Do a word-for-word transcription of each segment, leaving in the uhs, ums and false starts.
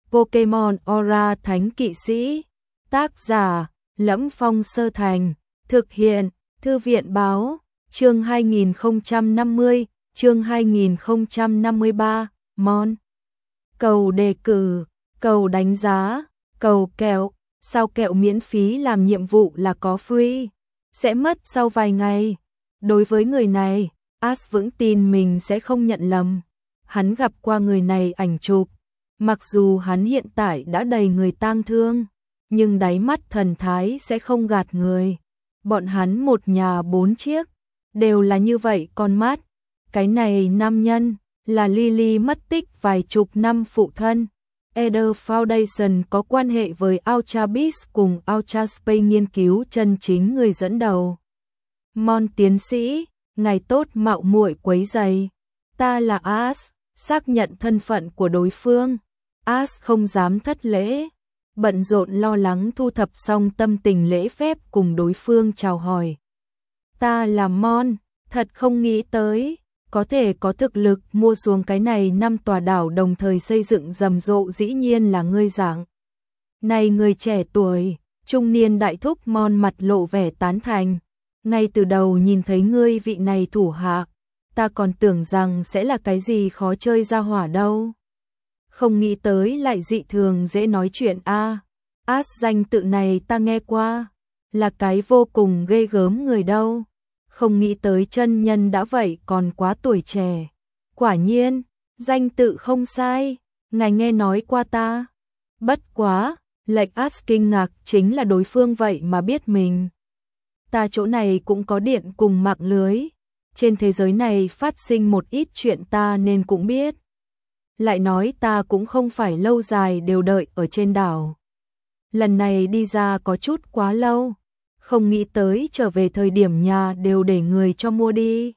Pokemon Aura Thánh Kỵ Sĩ. Tác giả: Lẫm Phong Sơ Thành. Thực hiện: Thư viện báo. Chương hai nghìn không trăm năm mươi, chương hai nghìn không trăm năm mươi ba, Mon. Cầu đề cử, cầu đánh giá, cầu kẹo, sao kẹo miễn phí làm nhiệm vụ là có free, sẽ mất sau vài ngày. Đối với người này, Ash vững tin mình sẽ không nhận lầm. Hắn gặp qua người này ảnh chụp, mặc dù hắn hiện tại đã đầy người tang thương, nhưng đáy mắt thần thái sẽ không gạt người. Bọn hắn một nhà bốn chiếc, đều là như vậy con mắt. Cái này nam nhân là Lily mất tích vài chục năm phụ thân. Eder Foundation có quan hệ với Ultra Beast cùng Ultra Space nghiên cứu chân chính người dẫn đầu. Mon tiến sĩ, ngài tốt mạo muội quấy rầy. Ta là Ash, xác nhận thân phận của đối phương. Ash không dám thất lễ, bận rộn lo lắng thu thập xong tâm tình lễ phép cùng đối phương chào hỏi. Ta là Mon, thật không nghĩ tới, có thể có thực lực mua xuống cái này năm tòa đảo đồng thời xây dựng rầm rộ, dĩ nhiên là ngươi dạng. Này người trẻ tuổi, trung niên đại thúc Mon mặt lộ vẻ tán thành. Ngay từ đầu nhìn thấy ngươi vị này thủ hạ, ta còn tưởng rằng sẽ là cái gì khó chơi ra hỏa đâu. Không nghĩ tới lại dị thường dễ nói chuyện a. À, Ash danh tự này ta nghe qua, là cái vô cùng ghê gớm người đâu. Không nghĩ tới chân nhân đã vậy còn quá tuổi trẻ. Quả nhiên, danh tự không sai, ngài nghe nói qua ta. Bất quá, lệnh Ash kinh ngạc chính là đối phương vậy mà biết mình. Ta chỗ này cũng có điện cùng mạng lưới. Trên thế giới này phát sinh một ít chuyện ta nên cũng biết. Lại nói ta cũng không phải lâu dài đều đợi ở trên đảo. Lần này đi ra có chút quá lâu. Không nghĩ tới trở về thời điểm nhà đều để người cho mua đi.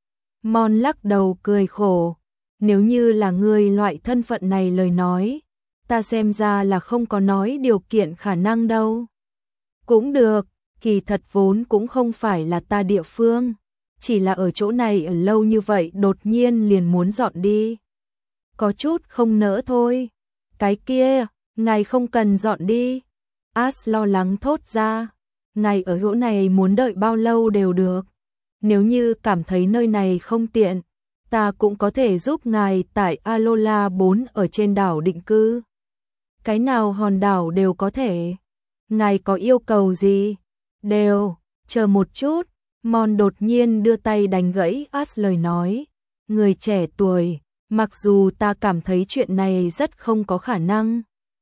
Mon lắc đầu cười khổ. Nếu như là người loại thân phận này lời nói, ta xem ra là không có nói điều kiện khả năng đâu. Cũng được, kỳ thật vốn cũng không phải là ta địa phương. Chỉ là ở chỗ này ở lâu như vậy đột nhiên liền muốn dọn đi. Có chút không nỡ thôi. Cái kia, ngài không cần dọn đi. Ash lo lắng thốt ra. Ngài ở chỗ này muốn đợi bao lâu đều được. Nếu như cảm thấy nơi này không tiện, ta cũng có thể giúp ngài tại Alola bốn ở trên đảo định cư. Cái nào hòn đảo đều có thể. Ngài có yêu cầu gì? Đều, chờ một chút. Mon đột nhiên đưa tay đánh gãy Ash lời nói. Người trẻ tuổi, mặc dù ta cảm thấy chuyện này rất không có khả năng.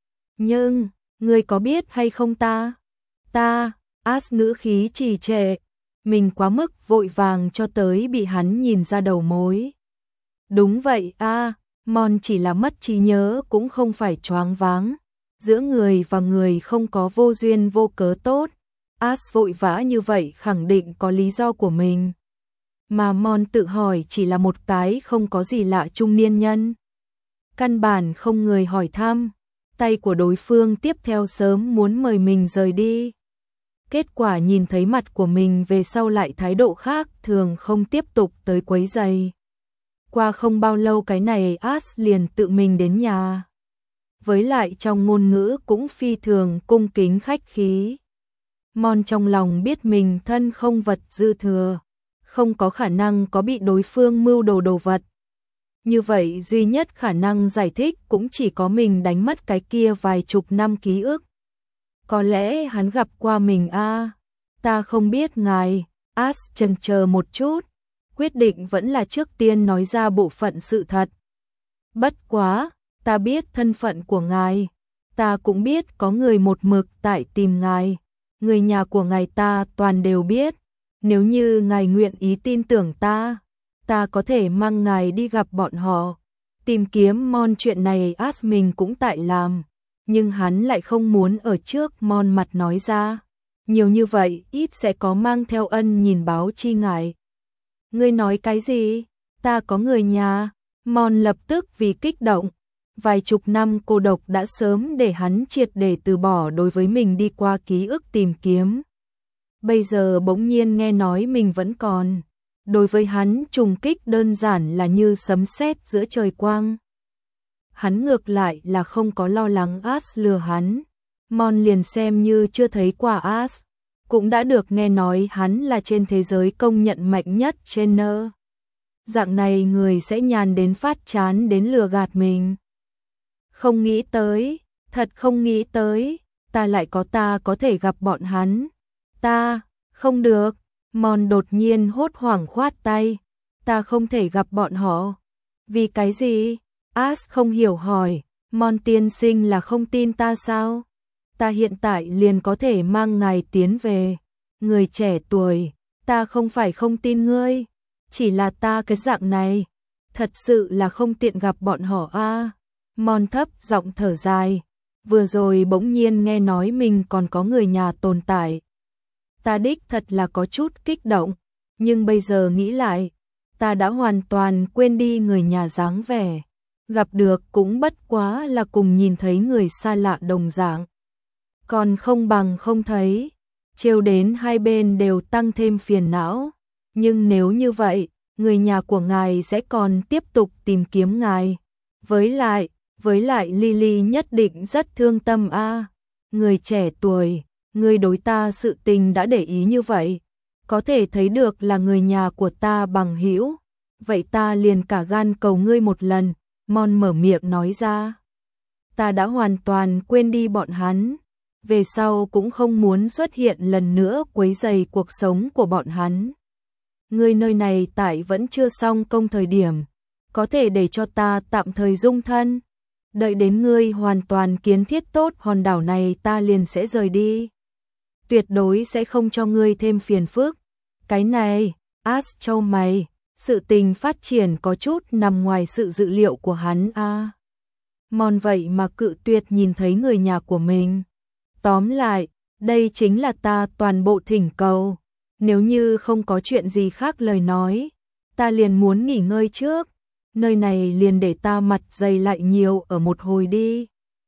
Nhưng, người có biết hay không ta? Ta... Ash ngữ khí trì trệ, mình quá mức vội vàng cho tới bị hắn nhìn ra đầu mối. Đúng vậy a, à, Mon chỉ là mất trí nhớ cũng không phải choáng váng. Giữa người và người không có vô duyên vô cớ tốt. Ash vội vã như vậy khẳng định có lý do của mình. Mà Mon tự hỏi chỉ là một cái không có gì lạ trung niên nhân. Căn bản không người hỏi thăm, tay của đối phương tiếp theo sớm muốn mời mình rời đi. Kết quả nhìn thấy mặt của mình về sau lại thái độ khác thường không tiếp tục tới quấy rầy. Qua không bao lâu cái này Ash liền tự mình đến nhà. Với lại trong ngôn ngữ cũng phi thường cung kính khách khí. Mon trong lòng biết mình thân không vật dư thừa, không có khả năng có bị đối phương mưu đồ đồ vật. Như vậy duy nhất khả năng giải thích cũng chỉ có mình đánh mất cái kia vài chục năm ký ức. Có lẽ hắn gặp qua mình a, à, ta không biết ngài. Ash chần chờ một chút, quyết định vẫn là trước tiên nói ra bộ phận sự thật. Bất quá, ta biết thân phận của ngài, ta cũng biết có người một mực tại tìm ngài, người nhà của ngài ta toàn đều biết. Nếu như ngài nguyện ý tin tưởng ta, ta có thể mang ngài đi gặp bọn họ. Tìm kiếm Mon chuyện này Ash mình cũng tại làm. Nhưng hắn lại không muốn ở trước Mon mặt nói ra. Nhiều như vậy ít sẽ có mang theo ân nhìn báo chi ngại. Ngươi nói cái gì? Ta có người nhà. Mon lập tức vì kích động. Vài chục năm cô độc đã sớm để hắn triệt để từ bỏ đối với mình đi qua ký ức tìm kiếm. Bây giờ bỗng nhiên nghe nói mình vẫn còn. Đối với hắn trùng kích đơn giản là như sấm sét giữa trời quang. hắn ngược lại là không có lo lắng As lừa hắn. Mon liền xem như chưa thấy qua As, cũng đã được nghe nói hắn là trên thế giới công nhận mạnh nhất trainer. Dạng này người sẽ nhàn đến phát chán đến lừa gạt mình. Không nghĩ tới, thật không nghĩ tới, ta lại có ta có thể gặp bọn hắn. Ta, không được, Mon đột nhiên hốt hoảng khoát tay, ta không thể gặp bọn họ. Vì cái gì? As không hiểu hỏi, Mon tiên sinh là không tin ta sao? Ta hiện tại liền có thể mang ngài tiến về. Người trẻ tuổi, ta không phải không tin ngươi, chỉ là ta cái dạng này, thật sự là không tiện gặp bọn họ a. À. Mon thấp giọng thở dài, vừa rồi bỗng nhiên nghe nói mình còn có người nhà tồn tại. Ta đích thật là có chút kích động, nhưng bây giờ nghĩ lại, ta đã hoàn toàn quên đi người nhà dáng vẻ. Gặp được cũng bất quá là cùng nhìn thấy người xa lạ đồng dạng. Còn không bằng không thấy, trêu đến hai bên đều tăng thêm phiền não. Nhưng nếu như vậy, người nhà của ngài sẽ còn tiếp tục tìm kiếm ngài. Với lại, với lại Lily nhất định rất thương tâm a. À. Người trẻ tuổi, người đối ta sự tình đã để ý như vậy, có thể thấy được là người nhà của ta bằng hữu. Vậy ta liền cả gan cầu ngươi một lần, Mon mở miệng nói ra. Ta đã hoàn toàn quên đi bọn hắn, về sau cũng không muốn xuất hiện lần nữa quấy rầy cuộc sống của bọn hắn. Ngươi nơi này tại vẫn chưa xong công thời điểm, có thể để cho ta tạm thời dung thân. Đợi đến ngươi hoàn toàn kiến thiết tốt hòn đảo này ta liền sẽ rời đi. Tuyệt đối sẽ không cho ngươi thêm phiền phức. Cái này, As châu mày, sự tình phát triển có chút nằm ngoài sự dự liệu của hắn a. À. Mon vậy mà cự tuyệt nhìn thấy người nhà của mình. Tóm lại, đây chính là ta toàn bộ thỉnh cầu. Nếu như không có chuyện gì khác lời nói, ta liền muốn nghỉ ngơi trước. Nơi này liền để ta mặt dày lại nhiều ở một hồi đi.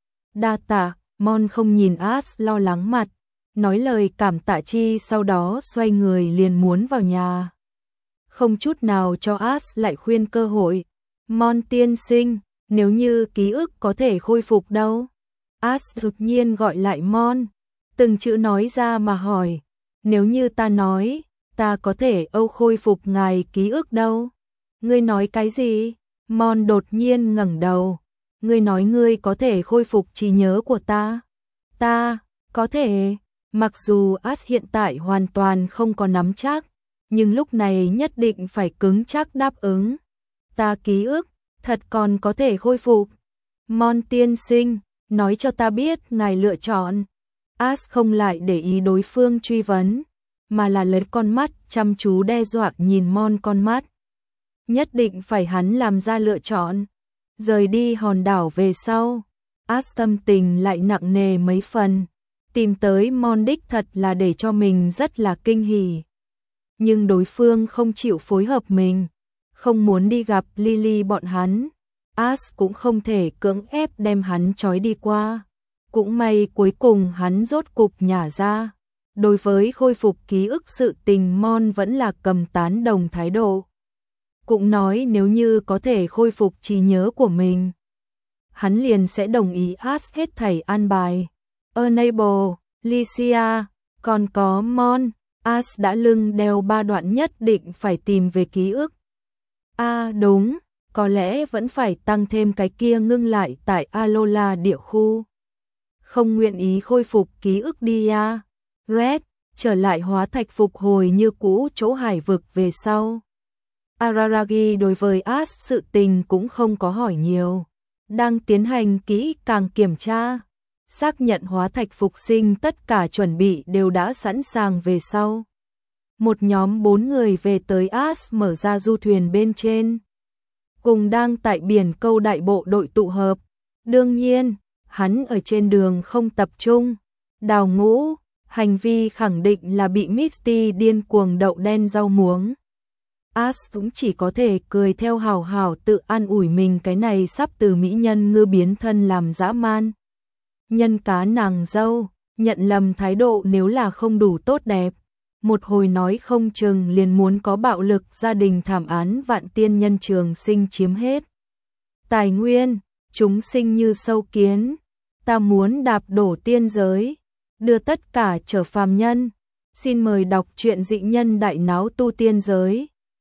Đa tạ, Mon không nhìn As lo lắng mặt, nói lời cảm tạ chi sau đó xoay người liền muốn vào nhà. Không chút nào cho As lại khuyên cơ hội. Mon tiên sinh, nếu như ký ức có thể khôi phục đâu? As đột nhiên gọi lại Mon, từng chữ nói ra mà hỏi, nếu như ta nói, ta có thể âu khôi phục ngài ký ức đâu? Ngươi nói cái gì? Mon đột nhiên ngẩng đầu, ngươi nói ngươi có thể khôi phục trí nhớ của ta? Ta, có thể, mặc dù As hiện tại hoàn toàn không có nắm chắc, nhưng lúc này nhất định phải cứng chắc đáp ứng. Ta ký ức, thật còn có thể khôi phục. Mon tiên sinh, nói cho ta biết ngài lựa chọn. As không lại để ý đối phương truy vấn, mà là lấy con mắt chăm chú đe dọa nhìn Mon con mắt. Nhất định phải hắn làm ra lựa chọn. Rời đi hòn đảo về sau, As tâm tình lại nặng nề mấy phần. Tìm tới Mon đích thật là để cho mình rất là kinh hỉ. Nhưng đối phương không chịu phối hợp mình, không muốn đi gặp Lily bọn hắn. As cũng không thể cưỡng ép đem hắn trói đi qua. Cũng may cuối cùng hắn rốt cục nhả ra. Đối với khôi phục ký ức sự tình Mon vẫn là cầm tán đồng thái độ. Cũng nói nếu như có thể khôi phục trí nhớ của mình, hắn liền sẽ đồng ý As hết thảy an bài. Enable, Licia, còn có Mon, As đã lưng đeo ba đoạn nhất định phải tìm về ký ức. À đúng, có lẽ vẫn phải tăng thêm cái kia ngưng lại tại Alola địa khu. Không nguyện ý khôi phục ký ức đi à. Red, trở lại hóa thạch phục hồi như cũ chỗ hải vực về sau. Araragi đối với As sự tình cũng không có hỏi nhiều. Đang tiến hành kỹ càng kiểm tra. Xác nhận hóa thạch phục sinh tất cả chuẩn bị đều đã sẵn sàng về sau. Một nhóm bốn người về tới As mở ra du thuyền bên trên. Cùng đang tại biển câu đại bộ đội tụ hợp. Đương nhiên, hắn ở trên đường không tập trung. Đào ngũ, hành vi khẳng định là bị Misty điên cuồng đậu đen rau muống. As cũng chỉ có thể cười theo hào hào tự an ủi mình cái này sắp từ mỹ nhân ngư biến thân làm dã man. Nhân cá nàng dâu, nhận lầm thái độ nếu là không đủ tốt đẹp. Một hồi nói không chừng liền muốn có bạo lực gia đình thảm án vạn tiên nhân trường sinh chiếm hết. Tài nguyên, chúng sinh như sâu kiến, ta muốn đạp đổ tiên giới, đưa tất cả trở phàm nhân. Xin mời đọc truyện Dị Nhân Đại Náo Tu Tiên Giới.